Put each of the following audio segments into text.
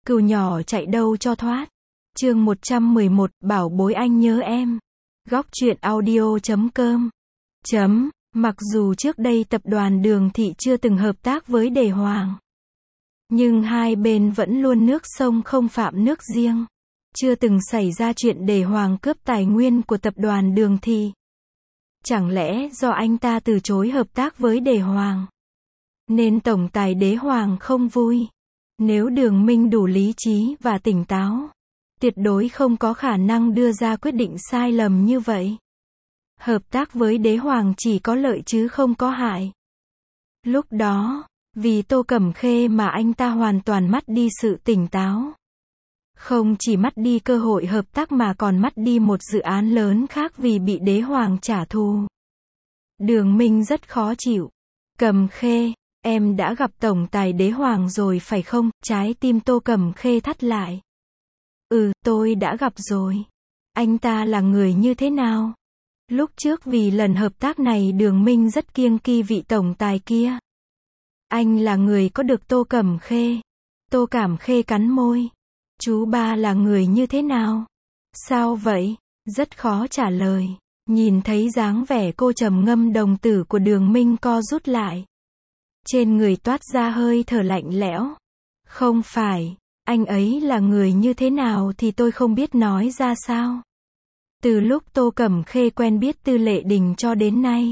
Cừu nhỏ chạy đâu cho thoát. Chương 111, bảo bối anh nhớ em. Góc truyện audio.com. Mặc dù trước đây tập đoàn Đường Thị chưa từng hợp tác với Đề Hoàng, nhưng hai bên vẫn luôn nước sông không phạm nước riêng. Chưa từng xảy ra chuyện Đề Hoàng cướp tài nguyên của tập đoàn Đường Thị. Chẳng lẽ do anh ta từ chối hợp tác với Đề Hoàng, nên tổng tài Đế Hoàng không vui? Nếu Đường Minh đủ lý trí và tỉnh táo, tuyệt đối không có khả năng đưa ra quyết định sai lầm như vậy. Hợp tác với Đế Hoàng chỉ có lợi chứ không có hại. Lúc đó, vì Tô Cẩm Khê mà anh ta hoàn toàn mất đi sự tỉnh táo. Không chỉ mất đi cơ hội hợp tác mà còn mất đi một dự án lớn khác vì bị Đế Hoàng trả thù. Đường Minh rất khó chịu. Cẩm Khê, em đã gặp tổng tài Đế Hoàng rồi phải không? Trái tim Tô Cẩm Khê thắt lại. Tôi đã gặp rồi. Anh ta là người như thế nào? Lúc trước vì lần hợp tác này Đường Minh rất kiêng kỵ vị tổng tài kia. Anh là người có được Tô Cẩm Khê. Tô Cẩm Khê cắn môi. Chú ba là người như thế nào? Sao vậy? Rất khó trả lời. Nhìn thấy dáng vẻ cô trầm ngâm đồng tử của Đường Minh co rút lại. Trên người toát ra hơi thở lạnh lẽo. Không phải, anh ấy là người như thế nào thì tôi không biết nói ra sao. Từ lúc Tô Cẩm Khê quen biết Tư Lệ Đình cho đến nay,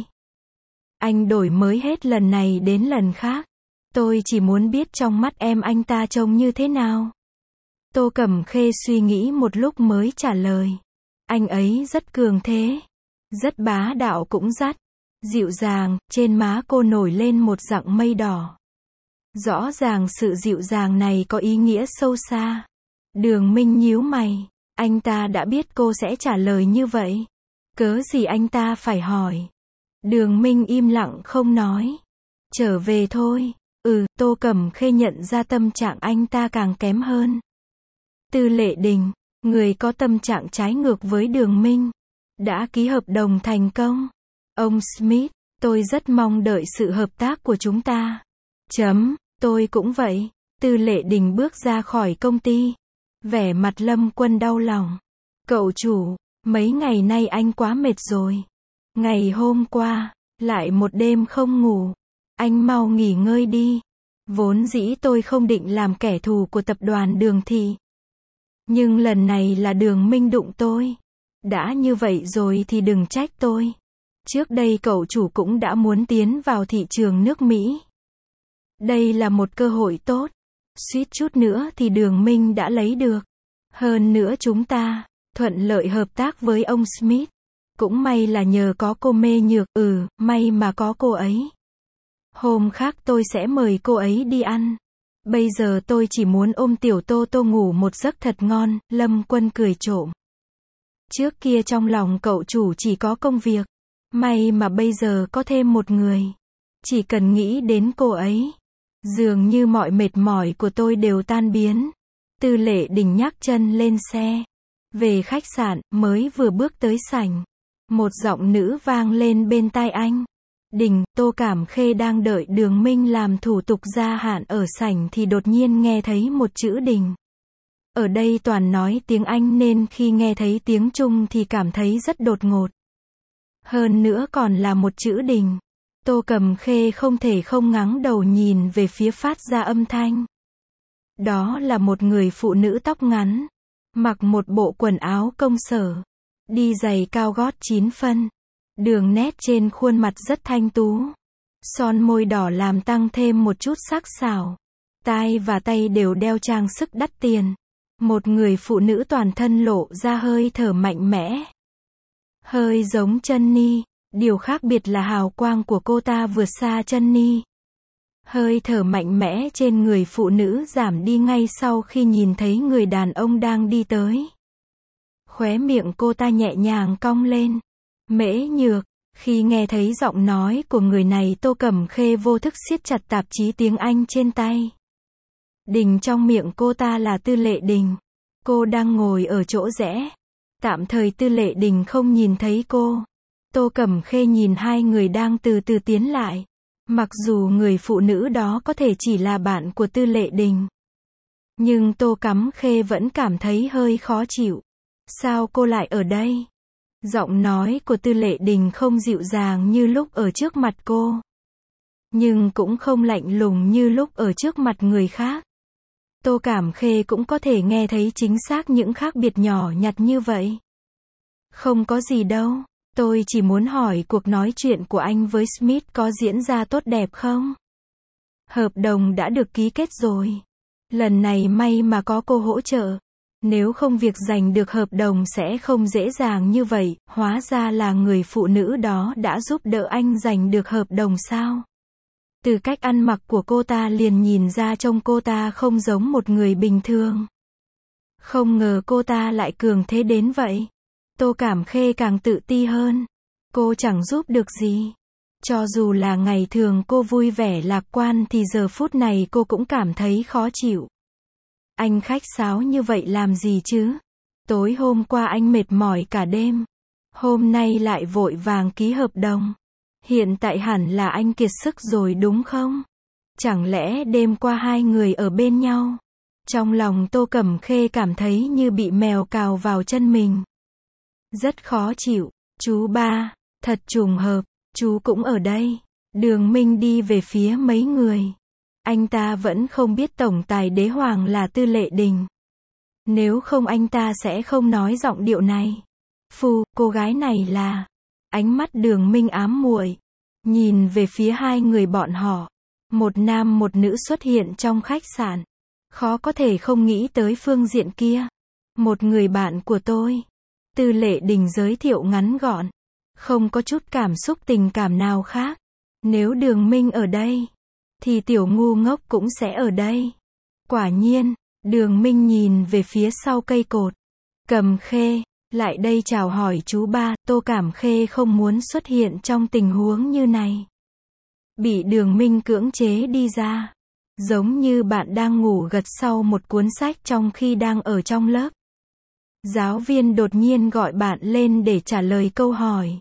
anh đổi mới hết lần này đến lần khác. Tôi chỉ muốn biết trong mắt em anh ta trông như thế nào. Tô Cẩm Khê suy nghĩ một lúc mới trả lời. Anh ấy rất cường thế, rất bá đạo cũng rất dịu dàng. Trên má cô nổi lên một dặng mây đỏ. Rõ ràng sự dịu dàng này có ý nghĩa sâu xa. Đường Minh nhíu mày. Anh ta đã biết cô sẽ trả lời như vậy. Cớ gì anh ta phải hỏi? Đường Minh im lặng không nói. Trở về thôi. Tô Cẩm Khê nhận ra tâm trạng anh ta càng kém hơn. Tư Lệ Đình, người có tâm trạng trái ngược với Đường Minh, đã ký hợp đồng thành công. Ông Smith, tôi rất mong đợi sự hợp tác của chúng ta. Tôi cũng vậy. Tư Lệ Đình bước ra khỏi công ty. Vẻ mặt Lâm Quân đau lòng. Cậu chủ, mấy ngày nay anh quá mệt rồi. Ngày hôm qua, lại một đêm không ngủ. Anh mau nghỉ ngơi đi. Vốn dĩ tôi không định làm kẻ thù của tập đoàn Đường Thị. Nhưng lần này là Đường Minh đụng tôi. Đã như vậy rồi thì đừng trách tôi. Trước đây cậu chủ cũng đã muốn tiến vào thị trường nước Mỹ. Đây là một cơ hội tốt. Suýt chút nữa thì Đường Minh đã lấy được. Hơn nữa chúng ta thuận lợi hợp tác với ông Smith. Cũng may là nhờ có cô Mê Nhược. May mà có cô ấy. Hôm khác tôi sẽ mời cô ấy đi ăn. Bây giờ tôi chỉ muốn ôm tiểu Tô Tô ngủ một giấc thật ngon. Lâm Quân cười trộm. Trước kia trong lòng cậu chủ chỉ có công việc. May mà bây giờ có thêm một người. Chỉ cần nghĩ đến cô ấy, dường như mọi mệt mỏi của tôi đều tan biến. Tư Lệ Đình nhắc chân lên xe. Về khách sạn, mới vừa bước tới sảnh. Một giọng nữ vang lên bên tai anh. Đình, Tô Cẩm Khê đang đợi Đường Minh làm thủ tục gia hạn ở sảnh thì đột nhiên nghe thấy một chữ Đình. Ở đây toàn nói tiếng Anh nên khi nghe thấy tiếng Trung thì cảm thấy rất đột ngột. Hơn nữa còn là một chữ Đình. Tô Cẩm Khê không thể không ngẩng đầu nhìn về phía phát ra âm thanh. Đó là một người phụ nữ tóc ngắn, mặc một bộ quần áo công sở, đi giày cao gót 9 phân. Đường nét trên khuôn mặt rất thanh tú. Son môi đỏ làm tăng thêm một chút sắc sảo. Tai và tay đều đeo trang sức đắt tiền. Một người phụ nữ toàn thân lộ ra hơi thở mạnh mẽ. Hơi giống Jenny. Điều khác biệt là hào quang của cô ta vượt xa Jenny. Hơi thở mạnh mẽ trên người phụ nữ giảm đi ngay sau khi nhìn thấy người đàn ông đang đi tới. Khóe miệng cô ta nhẹ nhàng cong lên. Mễ Nhược. Khi nghe thấy giọng nói của người này Tô Cẩm Khê vô thức siết chặt tạp chí tiếng Anh trên tay. Đình trong miệng cô ta là Tư Lệ Đình. Cô đang ngồi ở chỗ rẽ. Tạm thời Tư Lệ Đình không nhìn thấy cô. Tô Cẩm Khê nhìn hai người đang từ từ tiến lại. Mặc dù người phụ nữ đó có thể chỉ là bạn của Tư Lệ Đình. Nhưng Tô Cắm Khê vẫn cảm thấy hơi khó chịu. Sao cô lại ở đây? Giọng nói của Tư Lệ Đình không dịu dàng như lúc ở trước mặt cô. Nhưng cũng không lạnh lùng như lúc ở trước mặt người khác. Tô Cẩm Khê cũng có thể nghe thấy chính xác những khác biệt nhỏ nhặt như vậy. Không có gì đâu, tôi chỉ muốn hỏi cuộc nói chuyện của anh với Smith có diễn ra tốt đẹp không? Hợp đồng đã được ký kết rồi. Lần này may mà có cô hỗ trợ. Nếu không việc giành được hợp đồng sẽ không dễ dàng như vậy, hóa ra là người phụ nữ đó đã giúp đỡ anh giành được hợp đồng sao? Từ cách ăn mặc của cô ta liền nhìn ra trông cô ta không giống một người bình thường. Không ngờ cô ta lại cường thế đến vậy. Tô Cẩm Khê càng tự ti hơn. Cô chẳng giúp được gì. Cho dù là ngày thường cô vui vẻ lạc quan thì giờ phút này cô cũng cảm thấy khó chịu. Anh khách sáo như vậy làm gì chứ? Tối hôm qua anh mệt mỏi cả đêm. Hôm nay lại vội vàng ký hợp đồng. Hiện tại hẳn là anh kiệt sức rồi đúng không? Chẳng lẽ đêm qua hai người ở bên nhau? Trong lòng Tô Cẩm Khê cảm thấy như bị mèo cào vào chân mình. Rất khó chịu. Chú ba, thật trùng hợp, chú cũng ở đây. Đường Minh đi về phía mấy người. Anh ta vẫn không biết tổng tài đế hoàng là Tư Lệ Đình. Nếu không anh ta sẽ không nói giọng điệu này. Phù, cô gái này là... Ánh mắt Đường Minh ám muội. Nhìn về phía hai người bọn họ. Một nam một nữ xuất hiện trong khách sạn. Khó có thể không nghĩ tới phương diện kia. Một người bạn của tôi. Tư Lệ Đình giới thiệu ngắn gọn. Không có chút cảm xúc tình cảm nào khác. Nếu Đường Minh ở đây, thì tiểu ngu ngốc cũng sẽ ở đây. Quả nhiên, Đường Minh nhìn về phía sau cây cột. Cẩm Khê, lại đây chào hỏi chú ba. Tô Cẩm Khê không muốn xuất hiện trong tình huống như này. Bị Đường Minh cưỡng chế đi ra. Giống như bạn đang ngủ gật sau một cuốn sách trong khi đang ở trong lớp. Giáo viên đột nhiên gọi bạn lên để trả lời câu hỏi.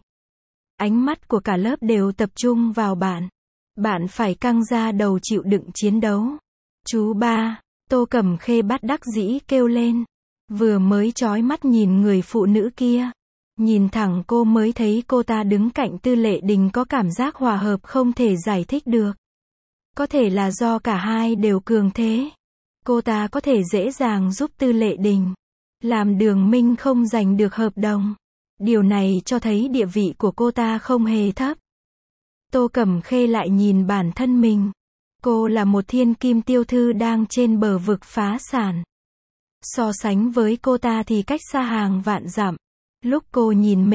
Ánh mắt của cả lớp đều tập trung vào bạn. Bạn phải căng ra đầu chịu đựng chiến đấu. Chú ba, Tô Cẩm Khê bất đắc dĩ kêu lên. Vừa mới chói mắt nhìn người phụ nữ kia. Nhìn thẳng cô mới thấy cô ta đứng cạnh Tư Lệ Đình có cảm giác hòa hợp không thể giải thích được. Có thể là do cả hai đều cường thế. Cô ta có thể dễ dàng giúp Tư Lệ Đình. Làm Đường Minh không giành được hợp đồng. Điều này cho thấy địa vị của cô ta không hề thấp. Tô Cẩm Khê lại nhìn bản thân mình. Cô là một thiên kim tiêu thư đang trên bờ vực phá sản. So sánh với cô ta thì cách xa hàng vạn dặm. Lúc cô nhìn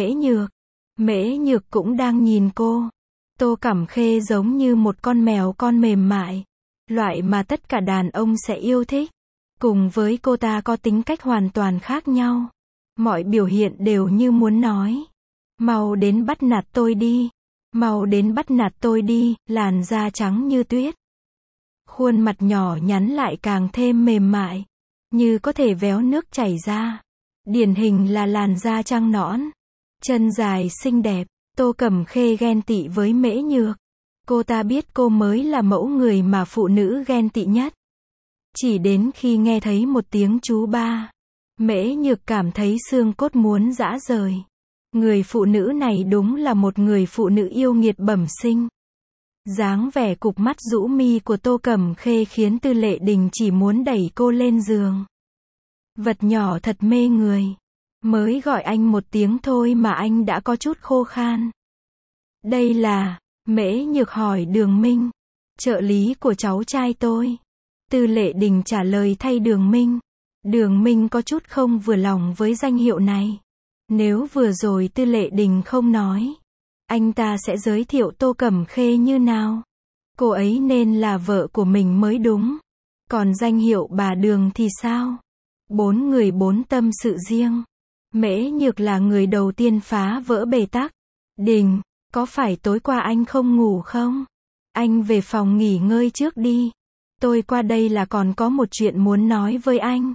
Mễ Nhược cũng đang nhìn cô. Tô Cẩm Khê giống như một con mèo con mềm mại. Loại mà tất cả đàn ông sẽ yêu thích. Cùng với cô ta có tính cách hoàn toàn khác nhau. Mọi biểu hiện đều như muốn nói. Mau đến bắt nạt tôi đi. Mau đến bắt nạt tôi đi, làn da trắng như tuyết. Khuôn mặt nhỏ nhắn lại càng thêm mềm mại. Như có thể véo nước chảy ra. Điển hình là làn da trắng nõn. Chân dài xinh đẹp. Tô Cẩm Khê ghen tị với Mễ Nhược. Cô ta biết cô mới là mẫu người mà phụ nữ ghen tị nhất. Chỉ đến khi nghe thấy một tiếng chú ba. Mễ Nhược cảm thấy xương cốt muốn giã rời. Người phụ nữ này đúng là một người phụ nữ yêu nghiệt bẩm sinh. Dáng vẻ cục mắt rũ mi của Tô Cẩm Khê khiến Tư Lệ Đình chỉ muốn đẩy cô lên giường. Vật nhỏ thật mê người. Mới gọi anh một tiếng thôi mà anh đã có chút khô khan. Đây là, Mễ Nhược hỏi Đường Minh. Trợ lý của cháu trai tôi. Tư Lệ Đình trả lời thay Đường Minh. Đường Minh có chút không vừa lòng với danh hiệu này. Nếu vừa rồi Tư Lệ Đình không nói, anh ta sẽ giới thiệu Tô Cẩm Khê như nào? Cô ấy nên là vợ của mình mới đúng. Còn danh hiệu bà Đường thì sao? 4 người 4 tâm sự riêng. Mễ Nhược là người đầu tiên phá vỡ bế tắc. Đình, có phải tối qua anh không ngủ không? Anh về phòng nghỉ ngơi trước đi. Tôi qua đây là còn có một chuyện muốn nói với anh.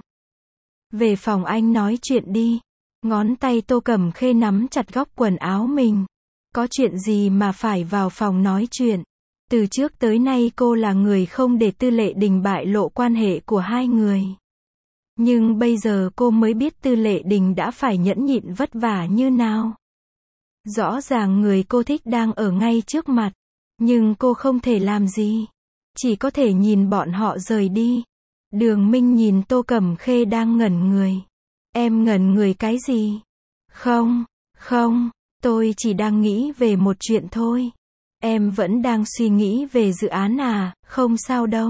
Về phòng anh nói chuyện đi. Ngón tay Tô Cẩm Khê nắm chặt góc quần áo mình. Có chuyện gì mà phải vào phòng nói chuyện? Từ trước tới nay cô là người không để Tư Lệ Đình bại lộ quan hệ của hai người. Nhưng bây giờ cô mới biết Tư Lệ Đình đã phải nhẫn nhịn vất vả như nào. Rõ ràng người cô thích đang ở ngay trước mặt, nhưng cô không thể làm gì. Chỉ có thể nhìn bọn họ rời đi. Đường Minh nhìn Tô Cẩm Khê đang ngẩn người. Em ngẩn người cái gì? Không, không, tôi chỉ đang nghĩ về một chuyện thôi. Em vẫn đang suy nghĩ về dự án à, không sao đâu.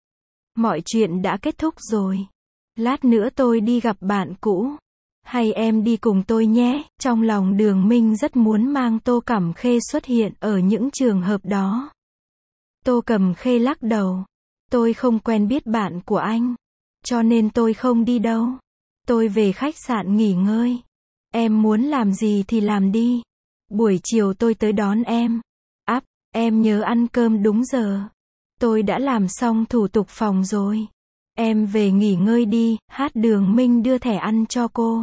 Mọi chuyện đã kết thúc rồi. Lát nữa tôi đi gặp bạn cũ. Hay em đi cùng tôi nhé. Trong lòng Đường Minh rất muốn mang Tô Cẩm Khê xuất hiện ở những trường hợp đó. Tô Cẩm Khê lắc đầu. Tôi không quen biết bạn của anh. Cho nên tôi không đi đâu. Tôi về khách sạn nghỉ ngơi. Em muốn làm gì thì làm đi. Buổi chiều tôi tới đón em. Em nhớ ăn cơm đúng giờ. Tôi đã làm xong thủ tục phòng rồi. Em về nghỉ ngơi đi. Đường Minh đưa thẻ ăn cho cô.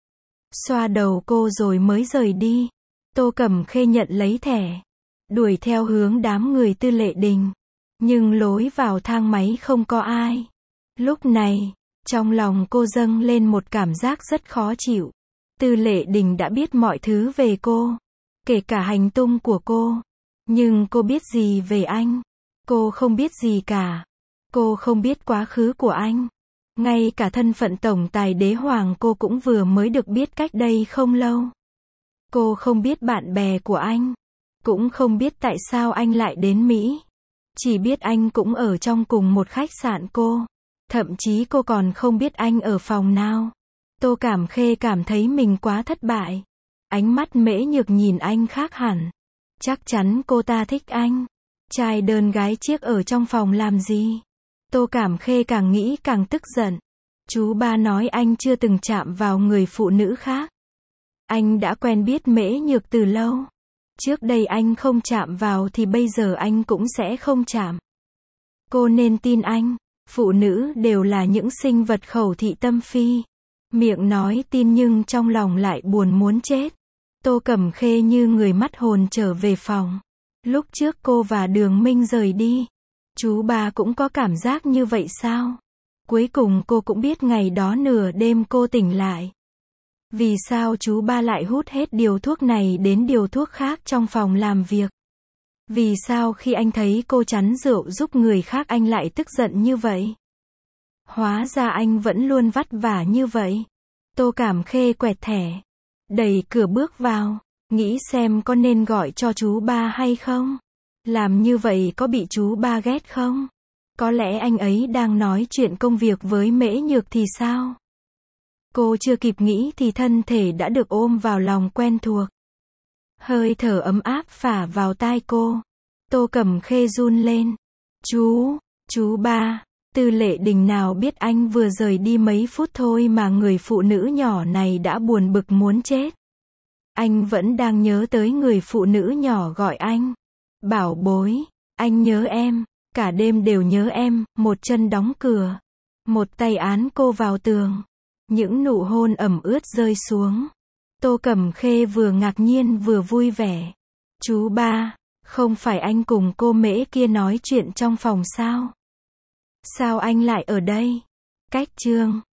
Xoa đầu cô rồi mới rời đi. Tô Cẩm Khê nhận lấy thẻ. Đuổi theo hướng đám người Tư Lệ Đình. Nhưng lối vào thang máy không có ai. Lúc này, trong lòng cô dâng lên một cảm giác rất khó chịu. Tư Lệ Đình đã biết mọi thứ về cô. Kể cả hành tung của cô. Nhưng cô biết gì về anh? Cô không biết gì cả. Cô không biết quá khứ của anh. Ngay cả thân phận tổng tài đế hoàng cô cũng vừa mới được biết cách đây không lâu. Cô không biết bạn bè của anh. Cũng không biết tại sao anh lại đến Mỹ. Chỉ biết anh cũng ở trong cùng một khách sạn cô. Thậm chí cô còn không biết anh ở phòng nào. Tô Cẩm Khê cảm thấy mình quá thất bại. Ánh mắt Mễ Nhược nhìn anh khác hẳn. Chắc chắn cô ta thích anh. Trai đơn gái chiếc ở trong phòng làm gì? Tô Cẩm Khê càng nghĩ càng tức giận. Chú ba nói anh chưa từng chạm vào người phụ nữ khác. Anh đã quen biết Mễ Nhược từ lâu. Trước đây anh không chạm vào thì bây giờ anh cũng sẽ không chạm. Cô nên tin anh. Phụ nữ đều là những sinh vật khẩu thị tâm phi. Miệng nói tin nhưng trong lòng lại buồn muốn chết. Tô Cẩm Khê như người mất hồn trở về phòng. Lúc trước cô và Đường Minh rời đi. Chú ba cũng có cảm giác như vậy sao? Cuối cùng cô cũng biết ngày đó nửa đêm cô tỉnh lại. Vì sao chú ba lại hút hết điều thuốc này đến điều thuốc khác trong phòng làm việc? Vì sao khi anh thấy cô chắn rượu giúp người khác anh lại tức giận như vậy? Hóa ra anh vẫn luôn vất vả như vậy. Tô Cẩm Khê quẹt thẻ. Đẩy cửa bước vào. Nghĩ xem có nên gọi cho chú ba hay không? Làm như vậy có bị chú ba ghét không? Có lẽ anh ấy đang nói chuyện công việc với Mễ Nhược thì sao? Cô chưa kịp nghĩ thì thân thể đã được ôm vào lòng quen thuộc. Hơi thở ấm áp phả vào tai cô. Tô Cẩm Khê run lên. Chú ba. Tư Lệ Đình nào biết anh vừa rời đi mấy phút thôi mà người phụ nữ nhỏ này đã buồn bực muốn chết. Anh vẫn đang nhớ tới người phụ nữ nhỏ gọi anh. Bảo bối, anh nhớ em, cả đêm đều nhớ em, một chân đóng cửa. Một tay án cô vào tường. Những nụ hôn ẩm ướt rơi xuống. Tô Cẩm Khê vừa ngạc nhiên vừa vui vẻ. Chú ba, không phải anh cùng cô Mễ kia nói chuyện trong phòng sao? Sao anh lại ở đây? Cách chương